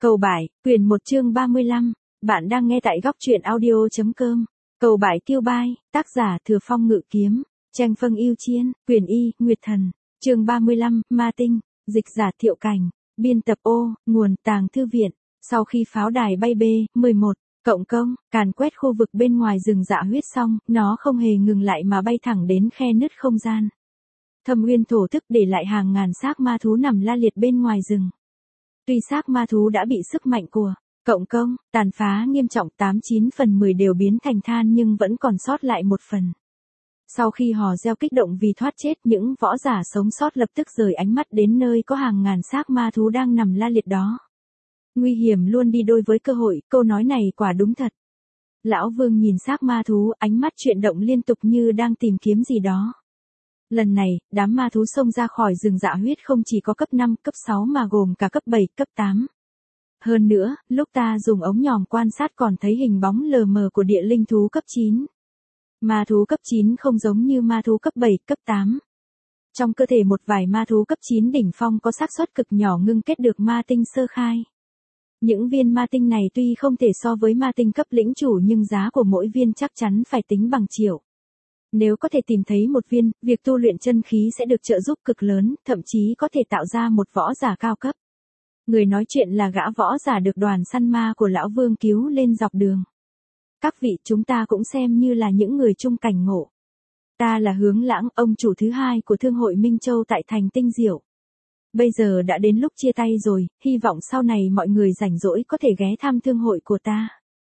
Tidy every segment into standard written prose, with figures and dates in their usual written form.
Cầu Bại, quyển 1 chương 35. Bạn đang nghe tại góc truyện audio.com. Cầu Bại Tiêu Bai, tác giả Thừa Phong Ngự Kiếm, Tranh Phân Yêu Chiên, quyển Y, Nguyệt Thần, chương 35, Ma Tinh, dịch giả Thiệu Cảnh, biên tập Ô, nguồn Tàng Thư Viện. Sau khi pháo đài bay B-11, cộng công, càn quét khu vực bên ngoài rừng dạ huyết xong, nó không hề ngừng lại mà bay thẳng đến khe nứt không gian. Thâm Uyên thổ thức để lại hàng ngàn xác ma thú nằm la liệt bên ngoài rừng. Tuy xác ma thú đã bị sức mạnh của cộng công tàn phá nghiêm trọng, 89 phần 10 đều biến thành than, nhưng vẫn còn sót lại một phần. Sau khi hò reo kích động vì thoát chết, những võ giả sống sót lập tức rời ánh mắt đến nơi có hàng ngàn xác ma thú đang nằm la liệt đó. Nguy hiểm luôn đi đôi với cơ hội, câu nói này quả đúng thật. Lão Vương nhìn xác ma thú, ánh mắt chuyển động liên tục như đang tìm kiếm gì đó. Lần này, đám ma thú xông ra khỏi rừng dạ huyết không chỉ có cấp 5, cấp 6 mà gồm cả cấp 7, cấp 8. Hơn nữa, lúc ta dùng ống nhòm quan sát còn thấy hình bóng lờ mờ của địa linh thú cấp 9. Ma thú cấp 9 không giống như ma thú cấp 7, cấp 8. Trong cơ thể một vài ma thú cấp 9 đỉnh phong có xác suất cực nhỏ ngưng kết được ma tinh sơ khai. Những viên ma tinh này tuy không thể so với ma tinh cấp lĩnh chủ, nhưng giá của mỗi viên chắc chắn phải tính bằng triệu. Nếu có thể tìm thấy một viên, việc tu luyện chân khí sẽ được trợ giúp cực lớn, thậm chí có thể tạo ra một võ giả cao cấp. Người nói chuyện là gã võ giả được đoàn săn ma của Lão Vương cứu lên dọc đường. Các vị, chúng ta cũng xem như là những người chung cảnh ngộ. Ta là Hướng Lãng, ông chủ thứ hai của Thương hội Minh Châu tại thành Tinh Diệu. Bây giờ đã đến lúc chia tay rồi, hy vọng sau này mọi người rảnh rỗi có thể ghé thăm thương hội của ta.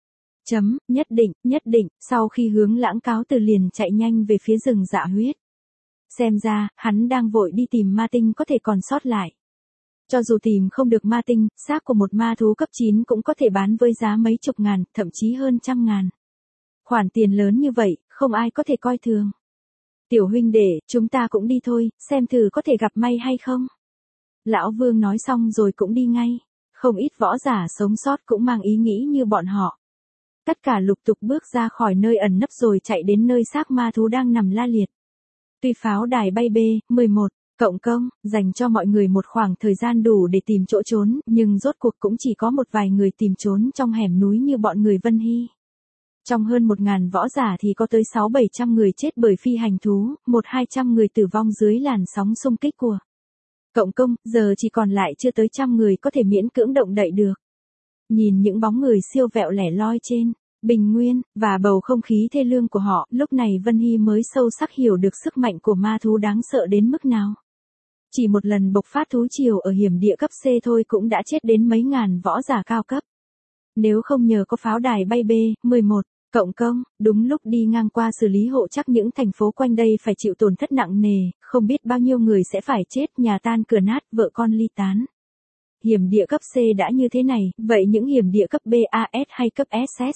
Nhất định, sau khi Hướng Lãng cáo từ liền chạy nhanh về phía rừng dạ huyết. Xem ra, hắn đang vội đi tìm ma tinh có thể còn sót lại. Cho dù tìm không được ma tinh, xác của một ma thú cấp 9 cũng có thể bán với giá mấy chục ngàn, thậm chí hơn trăm ngàn. Khoản tiền lớn như vậy, không ai có thể coi thường. Tiểu huynh đệ, chúng ta cũng đi thôi, xem thử có thể gặp may hay không. Lão Vương nói xong rồi cũng đi ngay. Không ít võ giả sống sót cũng mang ý nghĩ như bọn họ. Tất cả lục tục bước ra khỏi nơi ẩn nấp rồi chạy đến nơi xác ma thú đang nằm la liệt. Tuy pháo đài bay B-11, cộng công, dành cho mọi người một khoảng thời gian đủ để tìm chỗ trốn, nhưng rốt cuộc cũng chỉ có một vài người tìm trốn trong hẻm núi như bọn người Vân Hy. Trong hơn 1.000 võ giả thì có tới 600-700 người chết bởi phi hành thú, 100-200 người tử vong dưới làn sóng xung kích của cộng công, giờ chỉ còn lại chưa tới 100 người có thể miễn cưỡng động đậy được. Nhìn những bóng người siêu vẹo lẻ loi trên bình nguyên, và bầu không khí thê lương của họ, lúc này Vân Hy mới sâu sắc hiểu được sức mạnh của ma thú đáng sợ đến mức nào. Chỉ một lần bộc phát thú triều ở hiểm địa cấp C thôi cũng đã chết đến mấy ngàn võ giả cao cấp. Nếu không nhờ có pháo đài bay B-11, cộng công, đúng lúc đi ngang qua xử lý hộ chắc những thành phố quanh đây phải chịu tổn thất nặng nề, không biết bao nhiêu người sẽ phải chết, nhà tan cửa nát, vợ con ly tán. Hiểm địa cấp C đã như thế này, vậy những hiểm địa cấp BAS hay cấp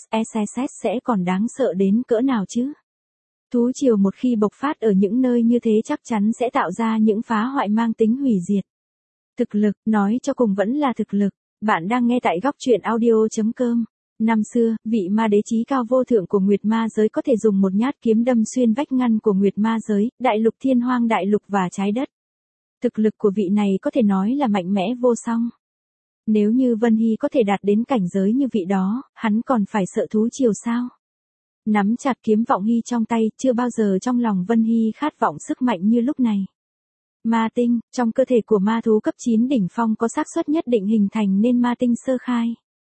SSS sẽ còn đáng sợ đến cỡ nào chứ? Thú triều một khi bộc phát ở những nơi như thế chắc chắn sẽ tạo ra những phá hoại mang tính hủy diệt. Thực lực, nói cho cùng vẫn là thực lực. Bạn đang nghe tại góc truyện audio.com. Năm xưa, vị ma đế chí cao vô thượng của Nguyệt Ma giới có thể dùng một nhát kiếm đâm xuyên vách ngăn của Nguyệt Ma giới, đại lục Thiên Hoang đại lục và trái đất. Thực lực của vị này có thể nói là mạnh mẽ vô song. Nếu như Vân Hy có thể đạt đến cảnh giới như vị đó, hắn còn phải sợ thú triều sao? Nắm chặt kiếm vọng hy trong tay, chưa bao giờ trong lòng Vân Hy khát vọng sức mạnh như lúc này. Ma tinh, trong cơ thể của ma thú cấp 9 đỉnh phong có xác suất nhất định hình thành nên ma tinh sơ khai.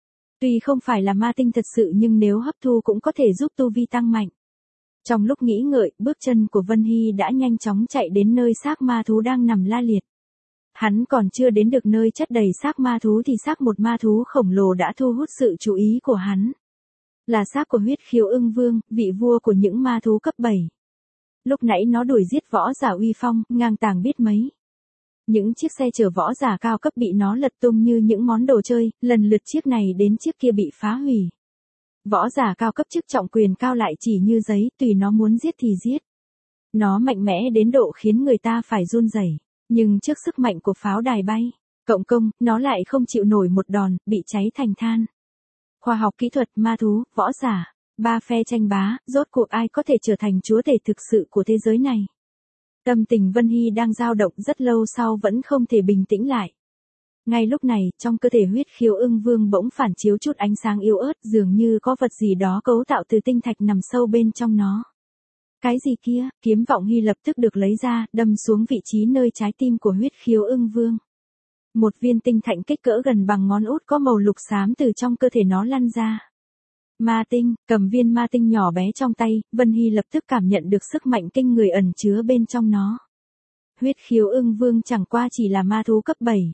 Tuy không phải là ma tinh thật sự nhưng nếu hấp thu cũng có thể giúp tu vi tăng mạnh. Trong lúc nghĩ ngợi, bước chân của Vân Hy đã nhanh chóng chạy đến nơi xác ma thú đang nằm la liệt. Hắn còn chưa đến được nơi chất đầy xác ma thú thì xác một ma thú khổng lồ đã thu hút sự chú ý của hắn. Là xác của Huyết Khiếu Ưng Vương, vị vua của những ma thú cấp 7. Lúc nãy nó đuổi giết võ giả uy phong, ngang tàng biết mấy. Những chiếc xe chở võ giả cao cấp bị nó lật tung như những món đồ chơi, lần lượt chiếc này đến chiếc kia bị phá hủy. Võ giả cao cấp chức trọng quyền cao lại chỉ như giấy, tùy nó muốn giết thì giết. Nó mạnh mẽ đến độ khiến người ta phải run rẩy. Nhưng trước sức mạnh của pháo đài bay, cộng công, nó lại không chịu nổi một đòn, bị cháy thành than. Khoa học kỹ thuật, ma thú, võ giả, ba phe tranh bá, rốt cuộc ai có thể trở thành chúa tể thực sự của thế giới này. Tâm tình Vân Hy đang dao động rất lâu sau vẫn không thể bình tĩnh lại. Ngay lúc này, trong cơ thể huyết khiếu ưng vương bỗng phản chiếu chút ánh sáng yếu ớt, dường như có vật gì đó cấu tạo từ tinh thạch nằm sâu bên trong nó. Cái gì kia? Kiếm vọng hy lập tức được lấy ra, đâm xuống vị trí nơi trái tim của huyết khiếu ưng vương. Một viên tinh thạch kích cỡ gần bằng ngón út có màu lục xám từ trong cơ thể nó lăn ra. Ma tinh, cầm viên ma tinh nhỏ bé trong tay, Vân Hy lập tức cảm nhận được sức mạnh kinh người ẩn chứa bên trong nó. Huyết khiếu ưng vương chẳng qua chỉ là ma thú cấp 7.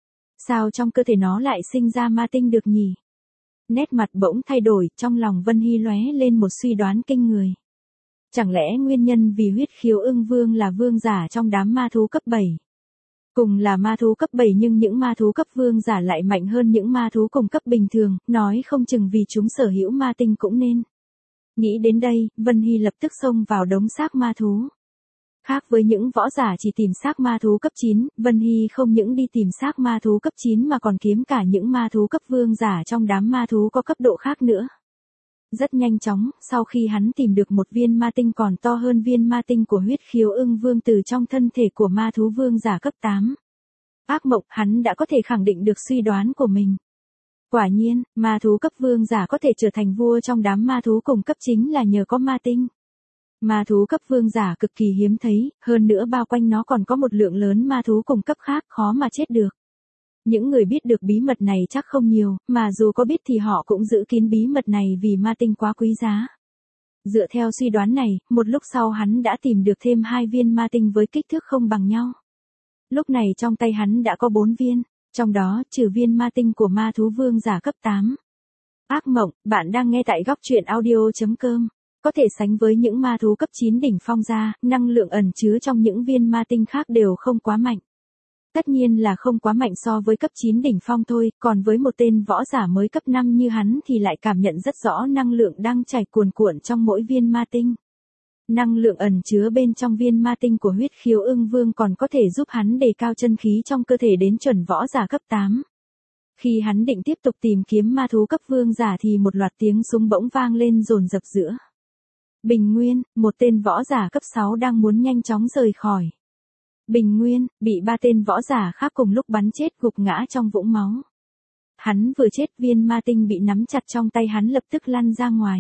Sao trong cơ thể nó lại sinh ra ma tinh được nhỉ? Nét mặt bỗng thay đổi, trong lòng Vân Hy lóe lên một suy đoán kinh người. Chẳng lẽ nguyên nhân vì huyết khiếu ưng vương là vương giả trong đám ma thú cấp 7? Cùng là ma thú cấp 7 nhưng những ma thú cấp vương giả lại mạnh hơn những ma thú cùng cấp bình thường, nói không chừng vì chúng sở hữu ma tinh cũng nên. Nghĩ đến đây, Vân Hy lập tức xông vào đống xác ma thú. Khác với những võ giả chỉ tìm xác ma thú cấp 9, Vân Hy không những đi tìm xác ma thú cấp 9 mà còn kiếm cả những ma thú cấp vương giả trong đám ma thú có cấp độ khác nữa. Rất nhanh chóng, sau khi hắn tìm được một viên ma tinh còn to hơn viên ma tinh của huyết khiếu ưng vương từ trong thân thể của ma thú vương giả cấp 8. Ác mộng, hắn đã có thể khẳng định được suy đoán của mình. Quả nhiên, ma thú cấp vương giả có thể trở thành vua trong đám ma thú cùng cấp chính là nhờ có ma tinh. Ma thú cấp vương giả cực kỳ hiếm thấy, hơn nữa bao quanh nó còn có một lượng lớn ma thú cùng cấp khác khó mà chết được. Những người biết được bí mật này chắc không nhiều, mà dù có biết thì họ cũng giữ kín bí mật này vì ma tinh quá quý giá. Dựa theo suy đoán này, một lúc sau hắn đã tìm được thêm 2 viên ma tinh với kích thước không bằng nhau. Lúc này trong tay hắn đã có 4 viên, trong đó trừ viên ma tinh của ma thú vương giả cấp 8. Ác mộng, bạn đang nghe tại góc truyện audio.com. Có thể sánh với những ma thú cấp 9 đỉnh phong ra, năng lượng ẩn chứa trong những viên ma tinh khác đều không quá mạnh. Tất nhiên là không quá mạnh so với cấp 9 đỉnh phong thôi, còn với một tên võ giả mới cấp 5 như hắn thì lại cảm nhận rất rõ năng lượng đang chảy cuồn cuộn trong mỗi viên ma tinh. Năng lượng ẩn chứa bên trong viên ma tinh của huyết khiếu ưng vương còn có thể giúp hắn đề cao chân khí trong cơ thể đến chuẩn võ giả cấp 8. Khi hắn định tiếp tục tìm kiếm ma thú cấp vương giả thì một loạt tiếng súng bỗng vang lên dồn dập giữa Bình Nguyên, một tên võ giả cấp 6 đang muốn nhanh chóng rời khỏi Bình Nguyên, bị 3 tên võ giả khác cùng lúc bắn chết gục ngã trong vũng máu. Hắn vừa chết, viên ma tinh bị nắm chặt trong tay hắn lập tức lăn ra ngoài.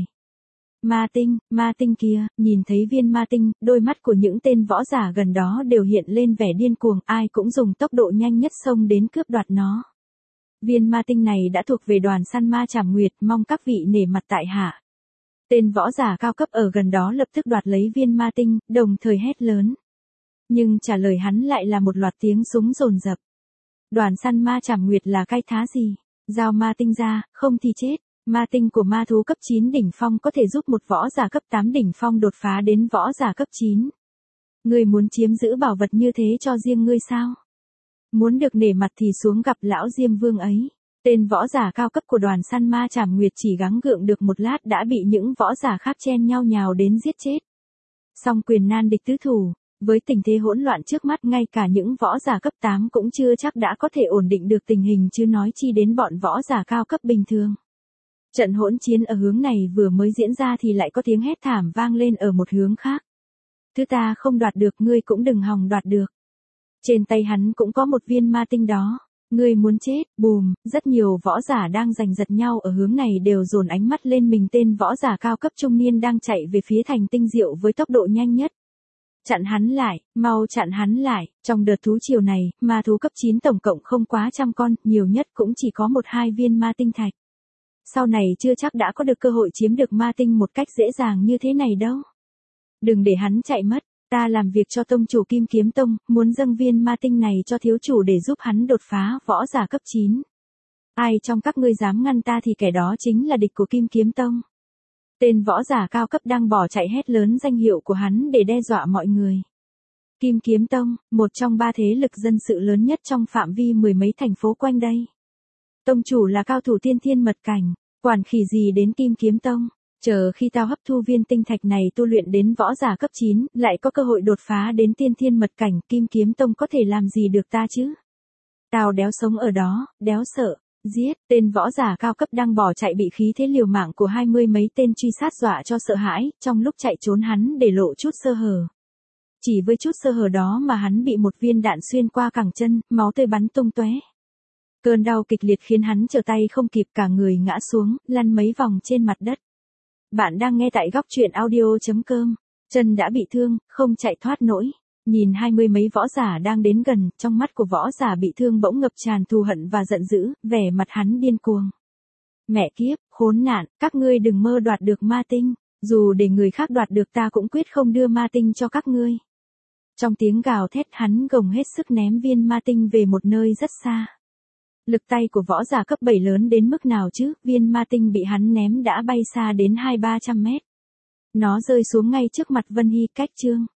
Ma tinh kia, nhìn thấy viên ma tinh, đôi mắt của những tên võ giả gần đó đều hiện lên vẻ điên cuồng, ai cũng dùng tốc độ nhanh nhất xông đến cướp đoạt nó. Viên ma tinh này đã thuộc về đoàn săn ma Trảm Nguyệt, mong các vị nể mặt tại hạ. Tên võ giả cao cấp ở gần đó lập tức đoạt lấy viên ma tinh, đồng thời hét lớn. Nhưng trả lời hắn lại là một loạt tiếng súng dồn dập. Đoàn săn ma Trảm Nguyệt là cái thá gì? Giao ma tinh ra, không thì chết. Ma tinh của ma thú cấp 9 đỉnh phong có thể giúp một võ giả cấp 8 đỉnh phong đột phá đến võ giả cấp 9. Ngươi muốn chiếm giữ bảo vật như thế cho riêng ngươi sao? Muốn được nể mặt thì xuống gặp lão Diêm Vương ấy. Tên võ giả cao cấp của đoàn săn ma Trảm Nguyệt chỉ gắng gượng được một lát đã bị những võ giả khác chen nhau nhào đến giết chết. Song quyền nan địch tứ thủ, với tình thế hỗn loạn trước mắt ngay cả những võ giả cấp 8 cũng chưa chắc đã có thể ổn định được tình hình chứ nói chi đến bọn võ giả cao cấp bình thường. Trận hỗn chiến ở hướng này vừa mới diễn ra thì lại có tiếng hét thảm vang lên ở một hướng khác. Thứ ta không đoạt được ngươi cũng đừng hòng đoạt được. Trên tay hắn cũng có một viên ma tinh đó. Ngươi muốn chết, bùm, rất nhiều võ giả đang giành giật nhau ở hướng này đều dồn ánh mắt lên mình tên võ giả cao cấp trung niên đang chạy về phía thành tinh diệu với tốc độ nhanh nhất. Chặn hắn lại, mau chặn hắn lại, trong đợt thú triều này, ma thú cấp 9 tổng cộng không quá trăm con, nhiều nhất cũng chỉ có 1-2 viên ma tinh thạch. Sau này chưa chắc đã có được cơ hội chiếm được ma tinh một cách dễ dàng như thế này đâu. Đừng để hắn chạy mất, ta làm việc cho tông chủ Kim Kiếm Tông, muốn dâng viên ma tinh này cho thiếu chủ để giúp hắn đột phá võ giả cấp 9. Ai trong các ngươi dám ngăn ta thì kẻ đó chính là địch của Kim Kiếm Tông. Tên võ giả cao cấp đang bỏ chạy hét lớn danh hiệu của hắn để đe dọa mọi người. Kim Kiếm Tông, một trong 3 thế lực dân sự lớn nhất trong phạm vi mười mấy thành phố quanh đây. Tông chủ là cao thủ tiên thiên mật cảnh, quản khỉ gì đến Kim Kiếm Tông, chờ khi tao hấp thu viên tinh thạch này tu luyện đến võ giả cấp 9, lại có cơ hội đột phá đến tiên thiên mật cảnh, Kim Kiếm Tông có thể làm gì được ta chứ? Tao đéo sống ở đó, đéo sợ. Giết, tên võ giả cao cấp đang bỏ chạy bị khí thế liều mạng của 20 mấy tên truy sát dọa cho sợ hãi, trong lúc chạy trốn hắn để lộ chút sơ hở. Chỉ với chút sơ hở đó mà hắn bị một viên đạn xuyên qua cẳng chân, máu tươi bắn tung tóe. Cơn đau kịch liệt khiến hắn trở tay không kịp, cả người ngã xuống, lăn mấy vòng trên mặt đất. Bạn đang nghe tại góc truyện audio.com. Chân đã bị thương, không chạy thoát nổi. Nhìn 20 mấy võ giả đang đến gần, trong mắt của võ giả bị thương bỗng ngập tràn thù hận và giận dữ, vẻ mặt hắn điên cuồng. Mẹ kiếp, khốn nạn, các ngươi đừng mơ đoạt được ma tinh, dù để người khác đoạt được ta cũng quyết không đưa ma tinh cho các ngươi. Trong tiếng gào thét hắn gồng hết sức ném viên ma tinh về một nơi rất xa. Lực tay của võ giả cấp 7 lớn đến mức nào chứ, viên ma tinh bị hắn ném đã bay xa đến 200-300 mét. Nó rơi xuống ngay trước mặt Vân Hy, cách Trương